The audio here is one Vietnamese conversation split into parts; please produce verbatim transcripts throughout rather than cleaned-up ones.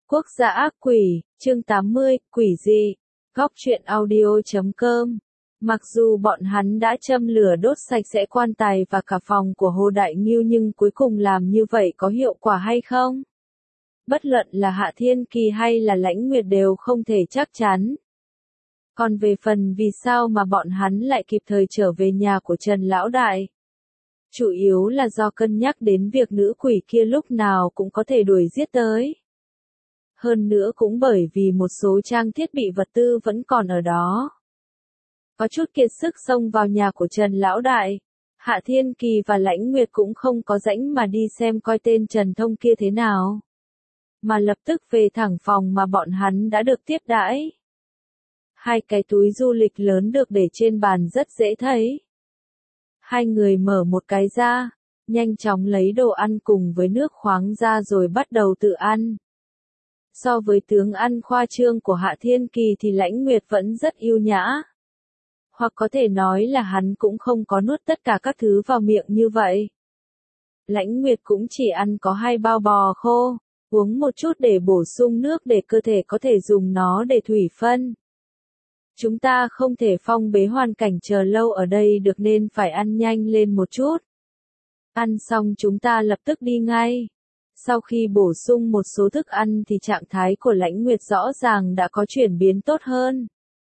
Quốc gia ác quỷ, chương tám mươi, quỷ dị. Góc truyện audio chấm com. Mặc dù bọn hắn đã châm lửa đốt sạch sẽ quan tài và cả phòng của Hồ Đại Ngưu nhưng cuối cùng làm như vậy có hiệu quả hay không? Bất luận là Hạ Thiên Kỳ hay là Lãnh Nguyệt đều không thể chắc chắn. Còn về phần vì sao mà bọn hắn lại kịp thời trở về nhà của Trần Lão Đại? Chủ yếu là do cân nhắc đến việc nữ quỷ kia lúc nào cũng có thể đuổi giết tới. Hơn nữa cũng bởi vì một số trang thiết bị vật tư vẫn còn ở đó. Có chút kiệt sức xông vào nhà của Trần Lão Đại. Hạ Thiên Kỳ và Lãnh Nguyệt cũng không có rãnh mà đi xem coi tên Trần Thông kia thế nào. Mà lập tức về thẳng phòng mà bọn hắn đã được tiếp đãi. Hai cái túi du lịch lớn được để trên bàn rất dễ thấy. Hai người mở một cái ra, nhanh chóng lấy đồ ăn cùng với nước khoáng ra rồi bắt đầu tự ăn. So với tướng ăn khoa trương của Hạ Thiên Kỳ thì Lãnh Nguyệt vẫn rất yêu nhã. Hoặc có thể nói là hắn cũng không có nuốt tất cả các thứ vào miệng như vậy. Lãnh Nguyệt cũng chỉ ăn có hai bao bò khô, uống một chút để bổ sung nước để cơ thể có thể dùng nó để thủy phân. Chúng ta không thể phong bế hoàn cảnh chờ lâu ở đây được nên phải ăn nhanh lên một chút. Ăn xong chúng ta lập tức đi ngay. Sau khi bổ sung một số thức ăn thì trạng thái của Lãnh Nguyệt rõ ràng đã có chuyển biến tốt hơn.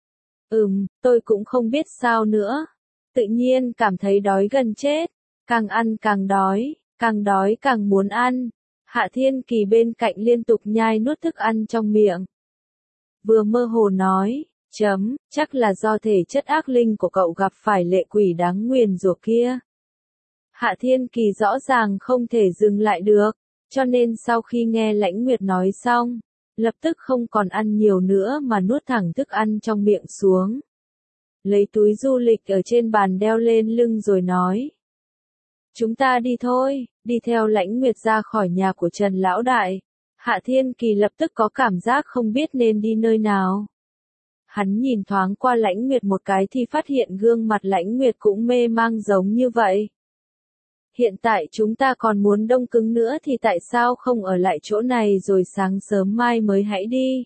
Ừm, tôi cũng không biết sao nữa. Tự nhiên cảm thấy đói gần chết. Càng ăn càng đói, càng đói càng muốn ăn. Hạ Thiên Kỳ bên cạnh liên tục nhai nuốt thức ăn trong miệng. Vừa mơ hồ nói, chấm, chắc là do thể chất ác linh của cậu gặp phải lệ quỷ đáng nguyền rủa kia. Hạ Thiên Kỳ rõ ràng không thể dừng lại được. Cho nên sau khi nghe Lãnh Nguyệt nói xong, lập tức không còn ăn nhiều nữa mà nuốt thẳng thức ăn trong miệng xuống. Lấy túi du lịch ở trên bàn đeo lên lưng rồi nói. Chúng ta đi thôi, đi theo Lãnh Nguyệt ra khỏi nhà của Trần Lão Đại. Hạ Thiên Kỳ lập tức có cảm giác không biết nên đi nơi nào. Hắn nhìn thoáng qua Lãnh Nguyệt một cái thì phát hiện gương mặt Lãnh Nguyệt cũng mê mang giống như vậy. Hiện tại chúng ta còn muốn đông cứng nữa thì tại sao không ở lại chỗ này rồi sáng sớm mai mới hãy đi.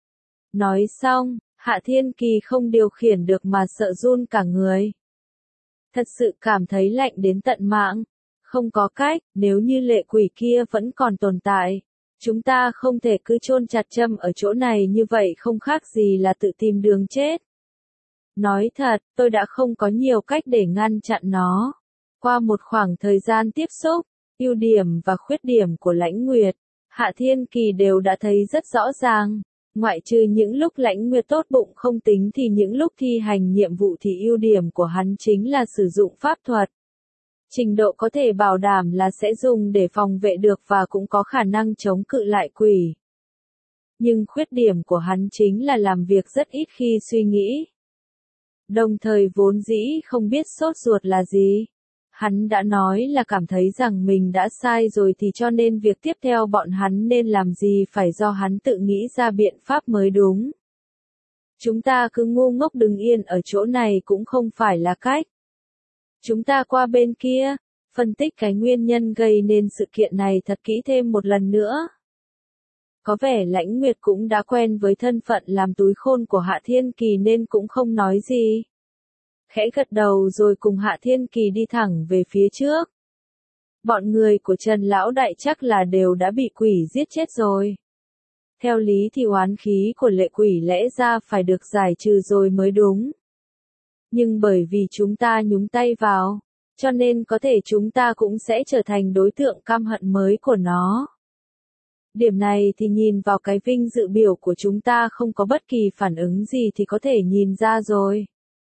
Nói xong, Hạ Thiên Kỳ không điều khiển được mà sợ run cả người. Thật sự cảm thấy lạnh đến tận mạng. Không có cách, nếu như lệ quỷ kia vẫn còn tồn tại. Chúng ta không thể cứ chôn chặt châm ở chỗ này như vậy không khác gì là tự tìm đường chết. Nói thật, tôi đã không có nhiều cách để ngăn chặn nó. Qua một khoảng thời gian tiếp xúc, ưu điểm và khuyết điểm của Lãnh Nguyệt, Hạ Thiên Kỳ đều đã thấy rất rõ ràng. Ngoại trừ những lúc Lãnh Nguyệt tốt bụng không tính thì những lúc thi hành nhiệm vụ thì ưu điểm của hắn chính là sử dụng pháp thuật. Trình độ có thể bảo đảm là sẽ dùng để phòng vệ được và cũng có khả năng chống cự lại quỷ. Nhưng khuyết điểm của hắn chính là làm việc rất ít khi suy nghĩ. Đồng thời vốn dĩ không biết sốt ruột là gì. Hắn đã nói là cảm thấy rằng mình đã sai rồi thì cho nên việc tiếp theo bọn hắn nên làm gì phải do hắn tự nghĩ ra biện pháp mới đúng. Chúng ta cứ ngu ngốc đứng yên ở chỗ này cũng không phải là cách. Chúng ta qua bên kia, phân tích cái nguyên nhân gây nên sự kiện này thật kỹ thêm một lần nữa. Có vẻ Lãnh Nguyệt cũng đã quen với thân phận làm túi khôn của Hạ Thiên Kỳ nên cũng không nói gì. Khẽ gật đầu rồi cùng Hạ Thiên Kỳ đi thẳng về phía trước. Bọn người của Trần Lão Đại chắc là đều đã bị quỷ giết chết rồi. Theo lý thì oán khí của lệ quỷ lẽ ra phải được giải trừ rồi mới đúng. Nhưng bởi vì chúng ta nhúng tay vào, cho nên có thể chúng ta cũng sẽ trở thành đối tượng căm hận mới của nó. Điểm này thì nhìn vào cái vinh dự biểu của chúng ta không có bất kỳ phản ứng gì thì có thể nhìn ra rồi.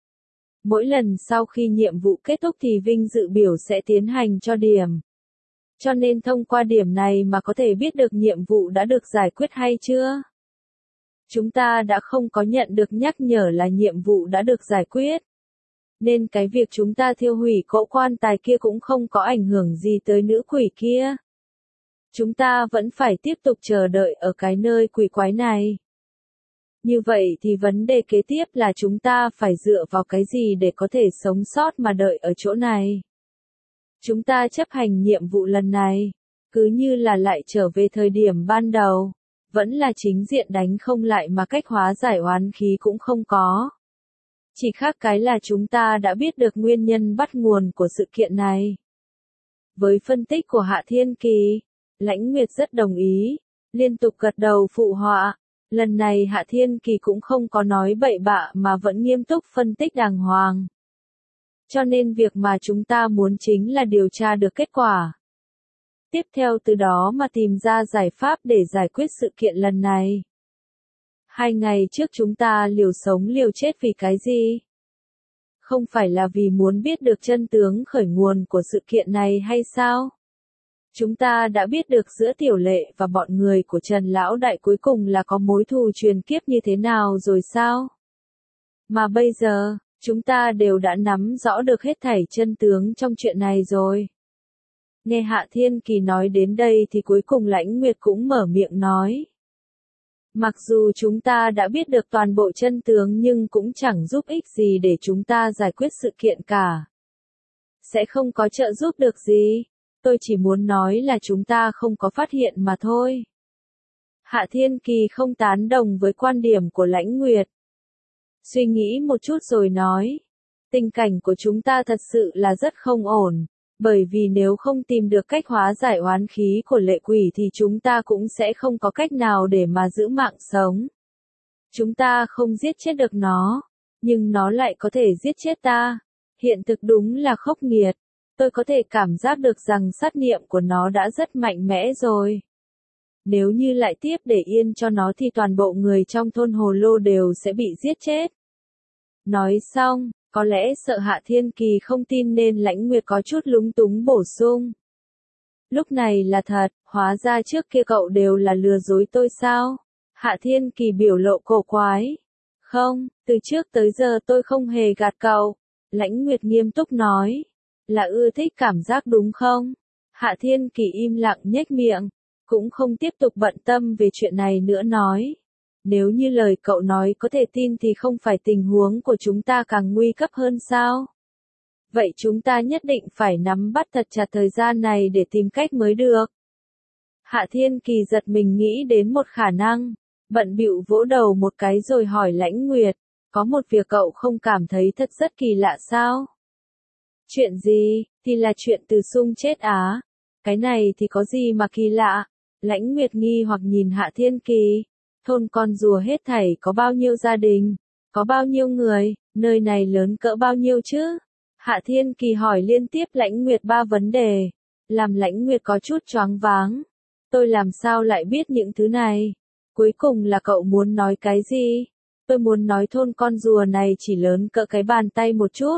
Mỗi lần sau khi nhiệm vụ kết thúc thì vinh dự biểu sẽ tiến hành cho điểm. Cho nên thông qua điểm này mà có thể biết được nhiệm vụ đã được giải quyết hay chưa. Chúng ta đã không có nhận được nhắc nhở là nhiệm vụ đã được giải quyết. Nên cái việc chúng ta thiêu hủy cỗ quan tài kia cũng không có ảnh hưởng gì tới nữ quỷ kia. Chúng ta vẫn phải tiếp tục chờ đợi ở cái nơi quỷ quái này. Như vậy thì vấn đề kế tiếp là chúng ta phải dựa vào cái gì để có thể sống sót mà đợi ở chỗ này. Chúng ta chấp hành nhiệm vụ lần này, cứ như là lại trở về thời điểm ban đầu. Vẫn là chính diện đánh không lại mà cách hóa giải oán khí cũng không có. Chỉ khác cái là chúng ta đã biết được nguyên nhân bắt nguồn của sự kiện này. Với phân tích của Hạ Thiên Kỳ, Lãnh Nguyệt rất đồng ý, liên tục gật đầu phụ họa. Lần này Hạ Thiên Kỳ cũng không có nói bậy bạ mà vẫn nghiêm túc phân tích đàng hoàng. Cho nên việc mà chúng ta muốn chính là điều tra được kết quả. Tiếp theo từ đó mà tìm ra giải pháp để giải quyết sự kiện lần này. Hai ngày trước chúng ta liều sống liều chết vì cái gì? Không phải là vì muốn biết được chân tướng khởi nguồn của sự kiện này hay sao? Chúng ta đã biết được giữa Tiểu Lệ và bọn người của Trần Lão Đại cuối cùng là có mối thù truyền kiếp như thế nào rồi sao? Mà bây giờ, chúng ta đều đã nắm rõ được hết thảy chân tướng trong chuyện này rồi. Nghe Hạ Thiên Kỳ nói đến đây thì cuối cùng Lãnh Nguyệt cũng mở miệng nói. Mặc dù chúng ta đã biết được toàn bộ chân tướng nhưng cũng chẳng giúp ích gì để chúng ta giải quyết sự kiện cả. Sẽ không có trợ giúp được gì. Tôi chỉ muốn nói là chúng ta không có phát hiện mà thôi. Hạ Thiên Kỳ không tán đồng với quan điểm của Lãnh Nguyệt. Suy nghĩ một chút rồi nói. Tình cảnh của chúng ta thật sự là rất không ổn. Bởi vì nếu không tìm được cách hóa giải oán khí của lệ quỷ thì chúng ta cũng sẽ không có cách nào để mà giữ mạng sống. Chúng ta không giết chết được nó, nhưng nó lại có thể giết chết ta. Hiện thực đúng là khốc nghiệt. Tôi có thể cảm giác được rằng sát niệm của nó đã rất mạnh mẽ rồi. Nếu như lại tiếp để yên cho nó thì toàn bộ người trong thôn Hồ Lô đều sẽ bị giết chết. Nói xong, có lẽ sợ Hạ Thiên Kỳ không tin nên Lãnh Nguyệt có chút lúng túng bổ sung. Lúc này là thật, hóa ra trước kia cậu đều là lừa dối tôi sao? Hạ Thiên Kỳ biểu lộ cổ quái. Không, từ trước tới giờ tôi không hề gạt cậu. Lãnh Nguyệt nghiêm túc nói. Là ưa thích cảm giác đúng không? Hạ Thiên Kỳ im lặng nhếch miệng, cũng không tiếp tục bận tâm về chuyện này nữa nói. Nếu như lời cậu nói có thể tin thì không phải tình huống của chúng ta càng nguy cấp hơn sao? Vậy chúng ta nhất định phải nắm bắt thật chặt thời gian này để tìm cách mới được. Hạ Thiên Kỳ giật mình nghĩ đến một khả năng, bận bịu vỗ đầu một cái rồi hỏi Lãnh Nguyệt, có một việc cậu không cảm thấy thật rất kỳ lạ sao? Chuyện gì, thì là chuyện Từ Sung chết á. Cái này thì có gì mà kỳ lạ? Lãnh Nguyệt nghi hoặc nhìn Hạ Thiên Kỳ. Thôn con rùa hết thảy có bao nhiêu gia đình? Có bao nhiêu người? Nơi này lớn cỡ bao nhiêu chứ? Hạ Thiên Kỳ hỏi liên tiếp Lãnh Nguyệt ba vấn đề. Làm Lãnh Nguyệt có chút choáng váng. Tôi làm sao lại biết những thứ này? Cuối cùng là cậu muốn nói cái gì? Tôi muốn nói thôn con rùa này chỉ lớn cỡ cái bàn tay một chút.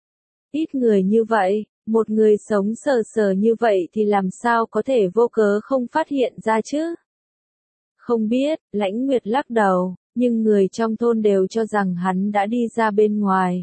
Ít người như vậy, một người sống sờ sờ như vậy thì làm sao có thể vô cớ không phát hiện ra chứ? Không biết, Lãnh Nguyệt lắc đầu, nhưng người trong thôn đều cho rằng hắn đã đi ra bên ngoài.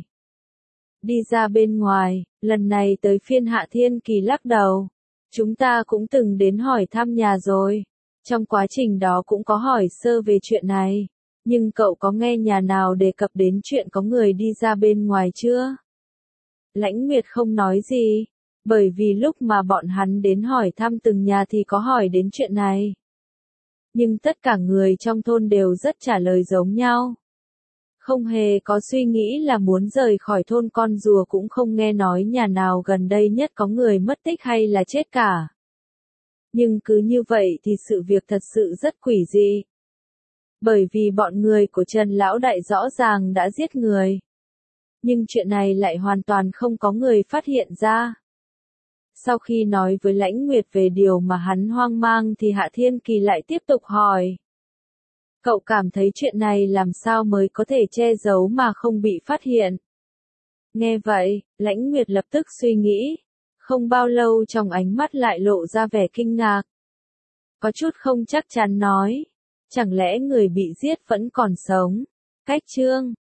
Đi ra bên ngoài, lần này tới phiên Hạ Thiên Kỳ lắc đầu. Chúng ta cũng từng đến hỏi thăm nhà rồi. Trong quá trình đó cũng có hỏi sơ về chuyện này. Nhưng cậu có nghe nhà nào đề cập đến chuyện có người đi ra bên ngoài chưa? Lãnh Nguyệt không nói gì, bởi vì lúc mà bọn hắn đến hỏi thăm từng nhà thì có hỏi đến chuyện này. Nhưng tất cả người trong thôn đều rất trả lời giống nhau. Không hề có suy nghĩ là muốn rời khỏi thôn con rùa, cũng không nghe nói nhà nào gần đây nhất có người mất tích hay là chết cả. Nhưng cứ như vậy thì sự việc thật sự rất quỷ dị. Bởi vì bọn người của Trần Lão Đại rõ ràng đã giết người. Nhưng chuyện này lại hoàn toàn không có người phát hiện ra. Sau khi nói với Lãnh Nguyệt về điều mà hắn hoang mang thì Hạ Thiên Kỳ lại tiếp tục hỏi. Cậu cảm thấy chuyện này làm sao mới có thể che giấu mà không bị phát hiện? Nghe vậy, Lãnh Nguyệt lập tức suy nghĩ. Không bao lâu trong ánh mắt lại lộ ra vẻ kinh ngạc. Có chút không chắc chắn nói. Chẳng lẽ người bị giết vẫn còn sống? Cách chương